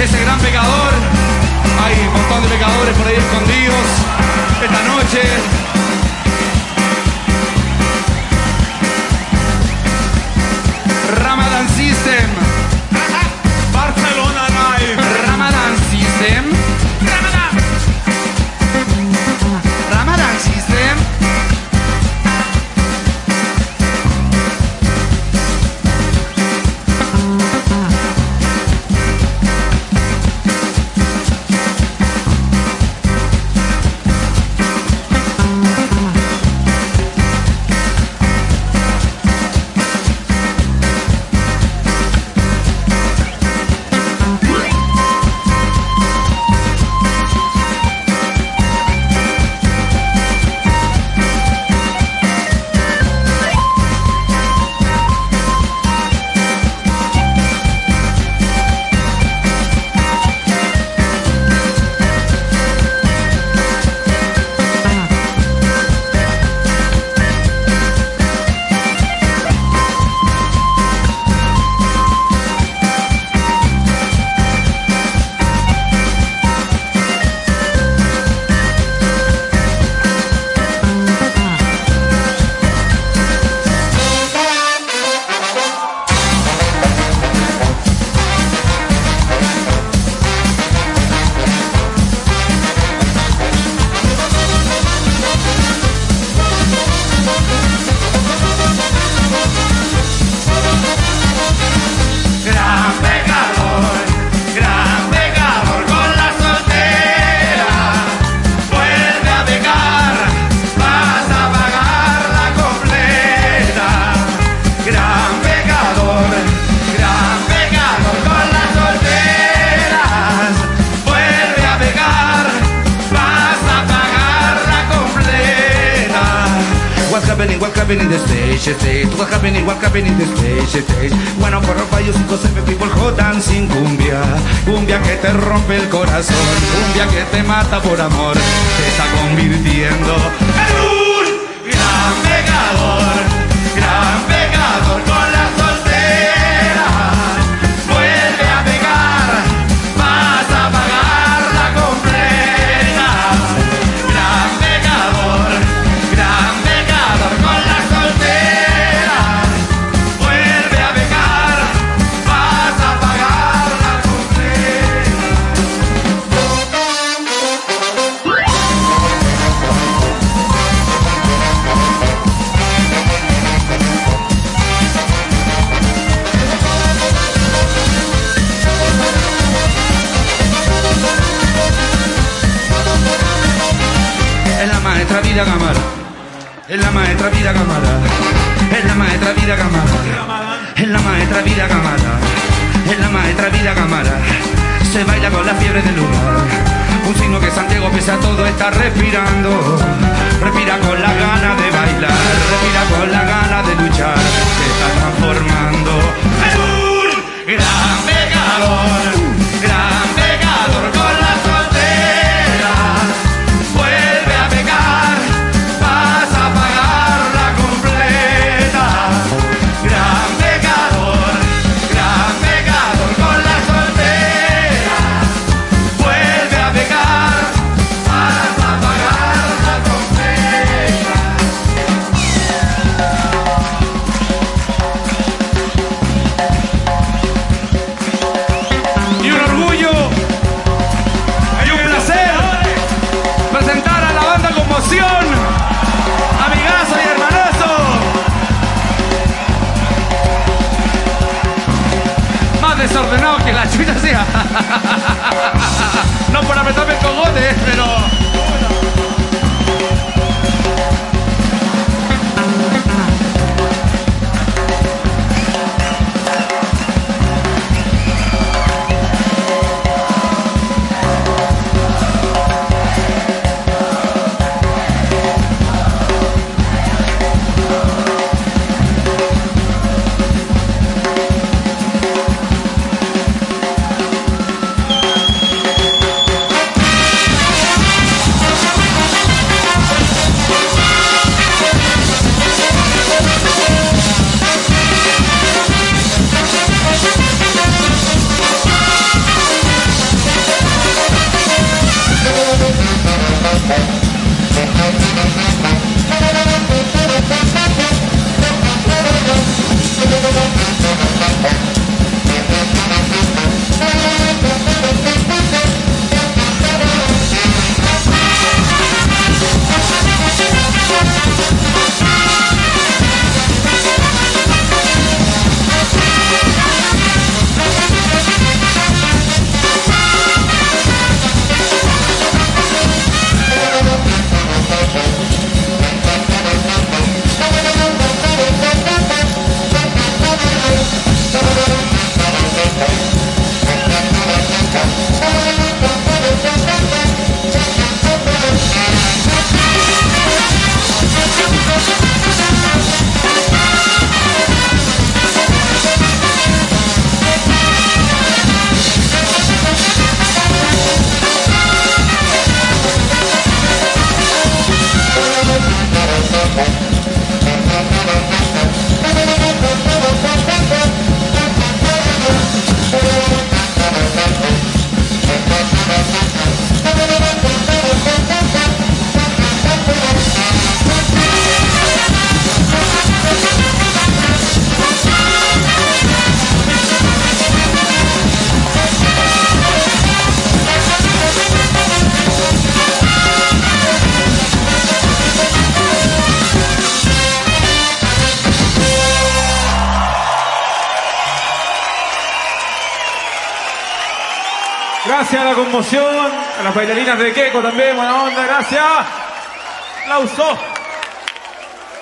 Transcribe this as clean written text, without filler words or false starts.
ese gran pecador. Hay un montón de pecadores por ahí escondidos esta noche. Ramadan System. Barcelona Live. Ramadan System. Ramadan System. What's happening the stage? What's happening the stage? Bueno, por ropa yo 5 people hot dancing cumbia. Cumbia que te rompe el corazón. Cumbia que te mata por amor. Te está convirtiendo en un gran pecador. Gran pecador con la soltera. Vuelve a pecar. Vas a pagarla completa. Gran pecador. Gran pecador con la soltera. Vuelve a pecar. Vas a pagarla completa. Es la maestra vida Gamara. Es la maestra vida Gamara. Es la maestra vida Gamara. Es la maestra vida Gamara. Es la maestra vida Gamara. Se baila con la fiebre del lugar. Un signo que Santiago pese a todo está respirando. Respira con la gana de bailar. Respira con la gana de luchar. Se está transformando en un gran pecador. Gran pecador con la soltera. Vuelve a pecar. Vas a pagarla completa. Gran pecador. Gran pecador con la soltera. Vuelve a pecar. Vas a pagarla completa. Y un orgullo y un placer presentar a la banda Conmoción, amigazo y hermanazo. Más desordenado que la chucha sea. No por apretarme el cogote, pero... Gracias a la conmoción, a las bailarinas de Queco también, buena onda, gracias. Aplausos.